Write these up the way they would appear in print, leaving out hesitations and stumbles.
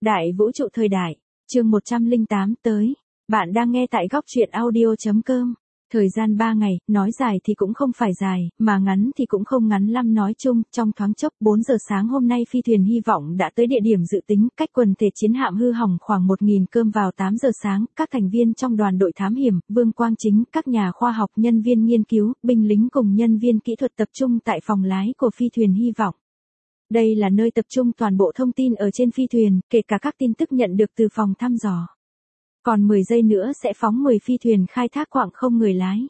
Đại vũ trụ thời đại, chương 108 tới. Bạn đang nghe tại góc truyện audio.com. Thời gian 3 ngày, nói dài thì cũng không phải dài, mà ngắn thì cũng không ngắn lắm nói chung, trong thoáng chốc 4 giờ sáng hôm nay phi thuyền hy vọng đã tới địa điểm dự tính, cách quần thể chiến hạm hư hỏng khoảng 1.000 km vào 8 giờ sáng, các thành viên trong đoàn đội thám hiểm, Vương Quang Chính, các nhà khoa học, nhân viên nghiên cứu, binh lính cùng nhân viên kỹ thuật tập trung tại phòng lái của phi thuyền hy vọng. Đây là nơi tập trung toàn bộ thông tin ở trên phi thuyền, kể cả các tin tức nhận được từ phòng thăm dò. Còn 10 giây nữa sẽ phóng 10 phi thuyền khai thác quạng không người lái.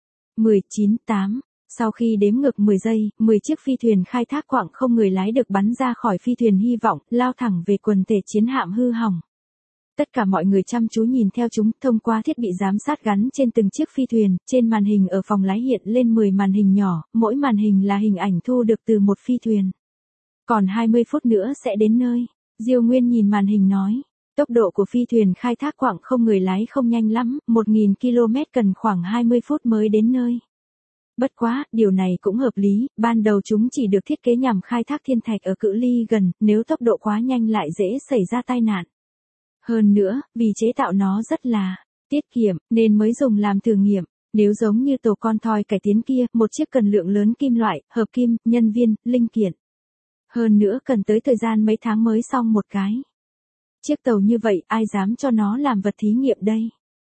19, 8. Sau khi đếm ngược 10 giây, 10 chiếc phi thuyền khai thác quạng không người lái được bắn ra khỏi phi thuyền hy vọng, lao thẳng về quần thể chiến hạm hư hỏng. Tất cả mọi người chăm chú nhìn theo chúng, thông qua thiết bị giám sát gắn trên từng chiếc phi thuyền, trên màn hình ở phòng lái hiện lên 10 màn hình nhỏ, mỗi màn hình là hình ảnh thu được từ một phi thuyền. Còn 20 phút nữa sẽ đến nơi. Diêu Nguyên nhìn màn hình nói. Tốc độ của phi thuyền khai thác quạng không người lái không nhanh lắm, 1.000 km cần khoảng 20 phút mới đến nơi. Bất quá, điều này cũng hợp lý, ban đầu chúng chỉ được thiết kế nhằm khai thác thiên thạch ở cự ly gần, nếu tốc độ quá nhanh lại dễ xảy ra tai nạn. Hơn nữa, vì chế tạo nó rất là tiết kiệm, nên mới dùng làm thử nghiệm. Nếu giống như tổ con thoi cải tiến kia, một chiếc cần lượng lớn kim loại, hợp kim, nhân viên, linh kiện. Hơn nữa cần tới thời gian mấy tháng mới xong một cái. Chiếc tàu như vậy ai dám cho nó làm vật thí nghiệm đây.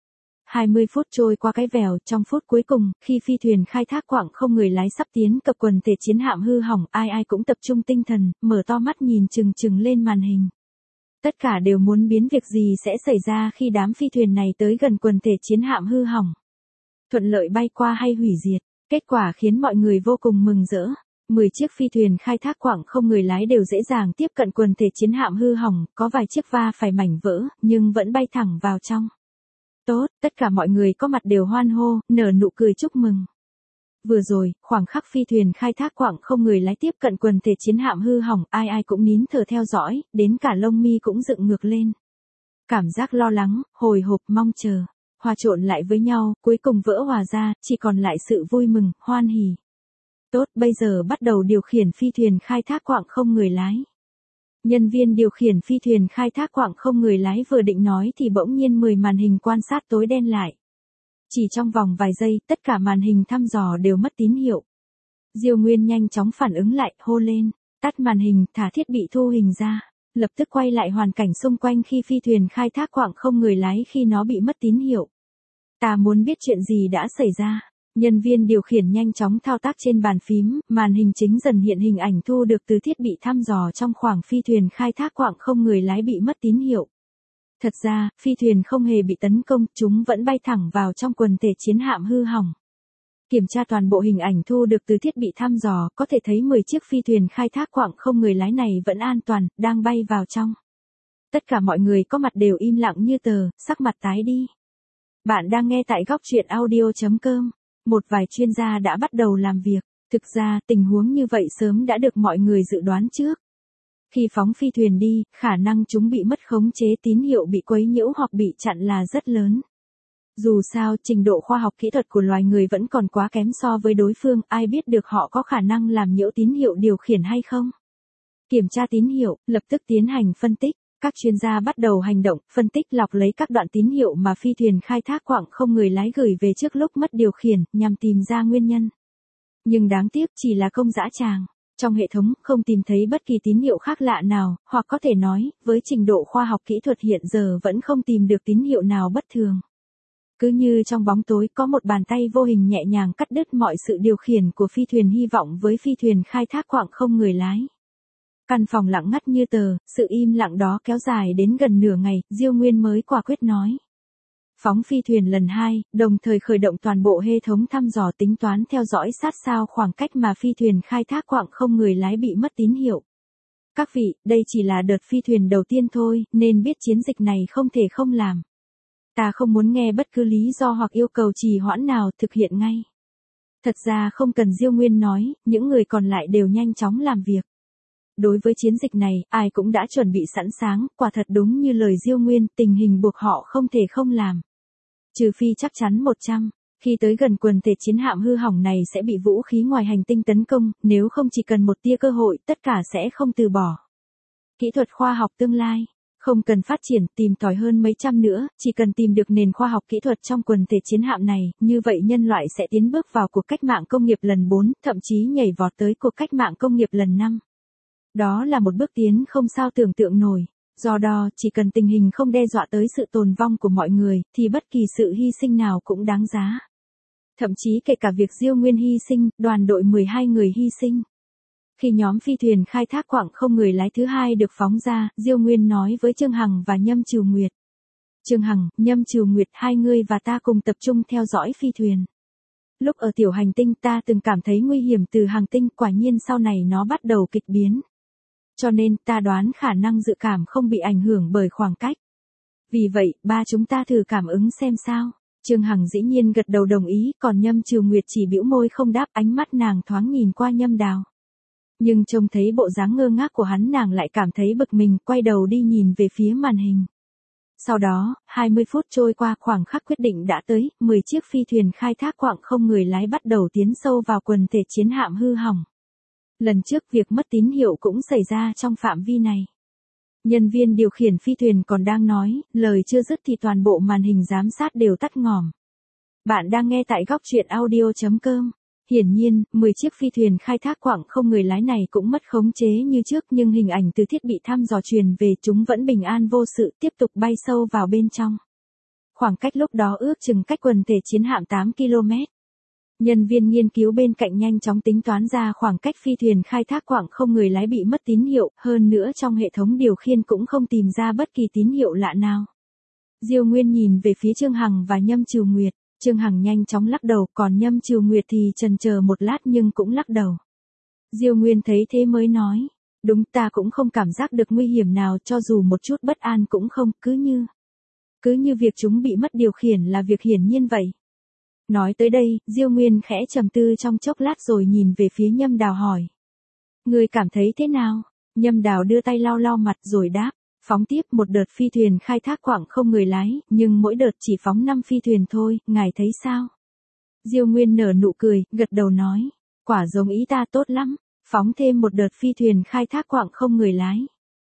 20 phút trôi qua cái vèo, trong phút cuối cùng, khi phi thuyền khai thác quạng không người lái sắp tiến cập quần thể chiến hạm hư hỏng, ai cũng tập trung tinh thần, mở to mắt nhìn chừng chừng lên màn hình. Tất cả đều muốn biến việc gì sẽ xảy ra khi đám phi thuyền này tới gần quần thể chiến hạm hư hỏng. Thuận lợi bay qua hay hủy diệt, kết quả khiến mọi người vô cùng mừng rỡ. 10 chiếc phi thuyền khai thác quạng không người lái đều dễ dàng tiếp cận quần thể chiến hạm hư hỏng, có vài chiếc va phải mảnh vỡ, nhưng vẫn bay thẳng vào trong. Tốt, tất cả mọi người có mặt đều hoan hô, nở nụ cười chúc mừng. Vừa rồi, khoảng khắc phi thuyền khai thác quạng không người lái tiếp cận quần thể chiến hạm hư hỏng, ai cũng nín thở theo dõi, đến cả lông mi cũng dựng ngược lên. Cảm giác lo lắng, hồi hộp, mong chờ, hòa trộn lại với nhau, cuối cùng vỡ hòa ra, chỉ còn lại sự vui mừng, hoan hỉ. Tốt, bây giờ bắt đầu điều khiển phi thuyền khai thác quạng không người lái. Nhân viên điều khiển phi thuyền khai thác quạng không người lái vừa định nói thì bỗng nhiên 10 màn hình quan sát tối đen lại. Chỉ trong vòng vài giây, tất cả màn hình thăm dò đều mất tín hiệu. Diêu Nguyên nhanh chóng phản ứng lại, hô lên, tắt màn hình, thả thiết bị thu hình ra, lập tức quay lại hoàn cảnh xung quanh khi phi thuyền khai thác quạng không người lái khi nó bị mất tín hiệu. Ta muốn biết chuyện gì đã xảy ra. Nhân viên điều khiển nhanh chóng thao tác trên bàn phím, màn hình chính dần hiện hình ảnh thu được từ thiết bị thăm dò trong khoảng phi thuyền khai thác quạng không người lái bị mất tín hiệu. Thật ra, phi thuyền không hề bị tấn công, chúng vẫn bay thẳng vào trong quần thể chiến hạm hư hỏng. Kiểm tra toàn bộ hình ảnh thu được từ thiết bị thăm dò, có thể thấy 10 chiếc phi thuyền khai thác quạng không người lái này vẫn an toàn, đang bay vào trong. Tất cả mọi người có mặt đều im lặng như tờ, sắc mặt tái đi. Bạn đang nghe tại góc truyện audio.com. Một vài chuyên gia đã bắt đầu làm việc. Thực ra, tình huống như vậy sớm đã được mọi người dự đoán trước. Khi phóng phi thuyền đi, khả năng chúng bị mất khống chế, tín hiệu bị quấy nhiễu hoặc bị chặn là rất lớn. Dù sao, trình độ khoa học kỹ thuật của loài người vẫn còn quá kém so với đối phương, ai biết được họ có khả năng làm nhiễu tín hiệu điều khiển hay không. Kiểm tra tín hiệu, lập tức tiến hành phân tích. Các chuyên gia bắt đầu hành động, phân tích lọc lấy các đoạn tín hiệu mà phi thuyền khai thác quạng không người lái gửi về trước lúc mất điều khiển, nhằm tìm ra nguyên nhân. Nhưng đáng tiếc chỉ là công dã tràng. Trong hệ thống, không tìm thấy bất kỳ tín hiệu khác lạ nào, hoặc có thể nói, với trình độ khoa học kỹ thuật hiện giờ vẫn không tìm được tín hiệu nào bất thường. Cứ như trong bóng tối có một bàn tay vô hình nhẹ nhàng cắt đứt mọi sự điều khiển của phi thuyền hy vọng với phi thuyền khai thác quạng không người lái. Căn phòng lặng ngắt như tờ, sự im lặng đó kéo dài đến gần nửa ngày, Diêu Nguyên mới quả quyết nói. Phóng phi thuyền lần 2, đồng thời khởi động toàn bộ hệ thống thăm dò tính toán theo dõi sát sao khoảng cách mà phi thuyền khai thác quạng không người lái bị mất tín hiệu. Các vị, đây chỉ là đợt phi thuyền đầu tiên thôi, nên biết chiến dịch này không thể không làm. Ta không muốn nghe bất cứ lý do hoặc yêu cầu trì hoãn nào, thực hiện ngay. Thật ra không cần Diêu Nguyên nói, những người còn lại đều nhanh chóng làm việc. Đối với chiến dịch này, ai cũng đã chuẩn bị sẵn sàng, quả thật đúng như lời Diêu Nguyên, tình hình buộc họ không thể không làm. Trừ phi chắc chắn 100, khi tới gần quần thể chiến hạm hư hỏng này sẽ bị vũ khí ngoài hành tinh tấn công, nếu không chỉ cần một tia cơ hội, tất cả sẽ không từ bỏ. Kỹ thuật khoa học tương lai. Không cần phát triển, tìm tòi hơn mấy trăm nữa, chỉ cần tìm được nền khoa học kỹ thuật trong quần thể chiến hạm này, như vậy nhân loại sẽ tiến bước vào cuộc cách mạng công nghiệp lần 4, thậm chí nhảy vọt tới cuộc cách mạng công nghiệp lần 5. Đó là một bước tiến không sao tưởng tượng nổi. Do đó, chỉ cần tình hình không đe dọa tới sự tồn vong của mọi người, thì bất kỳ sự hy sinh nào cũng đáng giá. Thậm chí kể cả việc Diêu Nguyên hy sinh, đoàn đội 12 người hy sinh. Khi nhóm phi thuyền khai thác quặng không người lái thứ hai được phóng ra, Diêu Nguyên nói với Trương Hằng và Nhâm Trừu Nguyệt. Trương Hằng, Nhâm Trừu Nguyệt, hai người và ta cùng tập trung theo dõi phi thuyền. Lúc ở tiểu hành tinh ta từng cảm thấy nguy hiểm từ hành tinh, quả nhiên sau này nó bắt đầu kịch biến. Cho nên ta đoán khả năng dự cảm không bị ảnh hưởng bởi khoảng cách. Vì vậy, ba chúng ta thử cảm ứng xem sao. Trương Hằng dĩ nhiên gật đầu đồng ý, còn Nhâm Trừu Nguyệt chỉ bĩu môi không đáp, ánh mắt nàng thoáng nhìn qua Nhâm Đào. Nhưng trông thấy bộ dáng ngơ ngác của hắn nàng lại cảm thấy bực mình, quay đầu đi nhìn về phía màn hình. Sau đó, 20 phút trôi qua, khoảng khắc quyết định đã tới, 10 chiếc phi thuyền khai thác quặng không người lái bắt đầu tiến sâu vào quần thể chiến hạm hư hỏng. Lần trước việc mất tín hiệu cũng xảy ra trong phạm vi này. Nhân viên điều khiển phi thuyền còn đang nói, lời chưa dứt thì toàn bộ màn hình giám sát đều tắt ngòm. Bạn đang nghe tại góc truyện audio.com. Hiển nhiên, 10 chiếc phi thuyền khai thác quặng không người lái này cũng mất khống chế như trước, nhưng hình ảnh từ thiết bị thăm dò truyền về chúng vẫn bình an vô sự tiếp tục bay sâu vào bên trong. Khoảng cách lúc đó ước chừng cách quần thể chiến hạm 8 km. Nhân viên nghiên cứu bên cạnh nhanh chóng tính toán ra khoảng cách phi thuyền khai thác quặng không người lái bị mất tín hiệu, hơn nữa trong hệ thống điều khiển cũng không tìm ra bất kỳ tín hiệu lạ nào. Diêu Nguyên nhìn về phía Trương Hằng và Nhâm Trừu Nguyệt. Trương Hằng nhanh chóng lắc đầu, còn Nhâm Trừu Nguyệt thì chần chờ một lát nhưng cũng lắc đầu. Diêu Nguyên thấy thế mới nói, đúng, ta cũng không cảm giác được nguy hiểm nào, cho dù một chút bất an cũng không, cứ như việc chúng bị mất điều khiển là việc hiển nhiên vậy. Nói tới đây, Diêu Nguyên khẽ trầm tư trong chốc lát rồi nhìn về phía Nhâm Đào hỏi. Người cảm thấy thế nào? Nhâm Đào đưa tay lau lau mặt rồi đáp. Phóng tiếp một đợt phi thuyền khai thác quặng không người lái, nhưng mỗi đợt chỉ phóng 5 phi thuyền thôi, ngài thấy sao? Diêu Nguyên nở nụ cười, gật đầu nói. Quả giống ý ta, tốt lắm, phóng thêm một đợt phi thuyền khai thác quặng không người lái.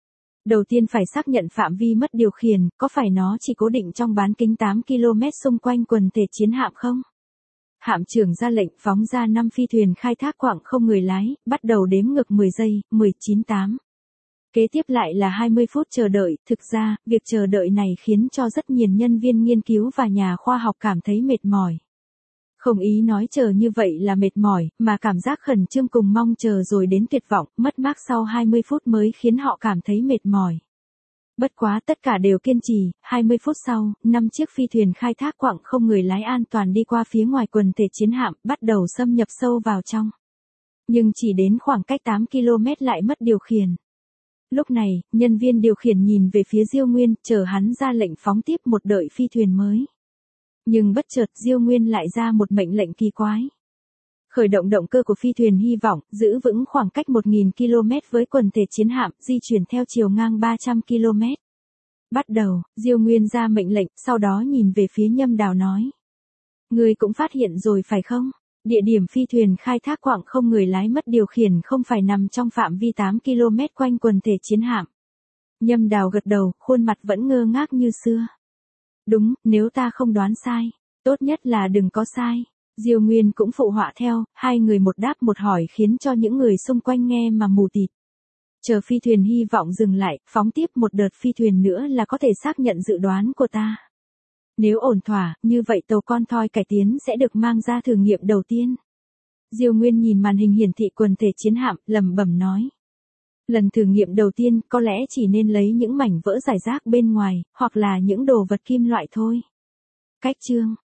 Đầu tiên phải xác nhận phạm vi mất điều khiển, có phải nó chỉ cố định trong bán kính 8 km xung quanh quần thể chiến hạm không? Hạm trưởng ra lệnh phóng ra 5 phi thuyền khai thác quặng không người lái, bắt đầu đếm ngược 10 giây, 19 8. Kế tiếp lại là 20 phút chờ đợi, thực ra, việc chờ đợi này khiến cho rất nhiều nhân viên nghiên cứu và nhà khoa học cảm thấy mệt mỏi. Không ý nói chờ như vậy là mệt mỏi, mà cảm giác khẩn trương cùng mong chờ rồi đến tuyệt vọng, mất mát sau 20 phút mới khiến họ cảm thấy mệt mỏi. Bất quá tất cả đều kiên trì, 20 phút sau, 5 chiếc phi thuyền khai thác quặng không người lái an toàn đi qua phía ngoài quần thể chiến hạm, bắt đầu xâm nhập sâu vào trong. Nhưng chỉ đến khoảng cách 8 km lại mất điều khiển. Lúc này, nhân viên điều khiển nhìn về phía Diêu Nguyên, chờ hắn ra lệnh phóng tiếp một đợi phi thuyền mới. Nhưng bất chợt Diêu Nguyên lại ra một mệnh lệnh kỳ quái. Khởi động động cơ của phi thuyền hy vọng, giữ vững khoảng cách 1.000 km với quần thể chiến hạm, di chuyển theo chiều ngang 300 km. Bắt đầu, Diêu Nguyên ra mệnh lệnh, sau đó nhìn về phía Nhâm Đào nói. Người cũng phát hiện rồi phải không? Địa điểm phi thuyền khai thác quặng không người lái mất điều khiển không phải nằm trong phạm vi 8 km quanh quần thể chiến hạm. Nhâm Đào gật đầu, khuôn mặt vẫn ngơ ngác như xưa. Đúng, nếu ta không đoán sai, tốt nhất là đừng có sai. Diêu Nguyên cũng phụ họa theo, hai người một đáp một hỏi khiến cho những người xung quanh nghe mà mù tịt. Chờ phi thuyền hy vọng dừng lại, phóng tiếp một đợt phi thuyền nữa là có thể xác nhận dự đoán của ta. Nếu ổn thỏa, như vậy tàu con thoi cải tiến sẽ được mang ra thử nghiệm đầu tiên. Diêu Nguyên nhìn màn hình hiển thị quần thể chiến hạm, lẩm bẩm nói. Lần thử nghiệm đầu tiên có lẽ chỉ nên lấy những mảnh vỡ rải rác bên ngoài, hoặc là những đồ vật kim loại thôi. Cách chương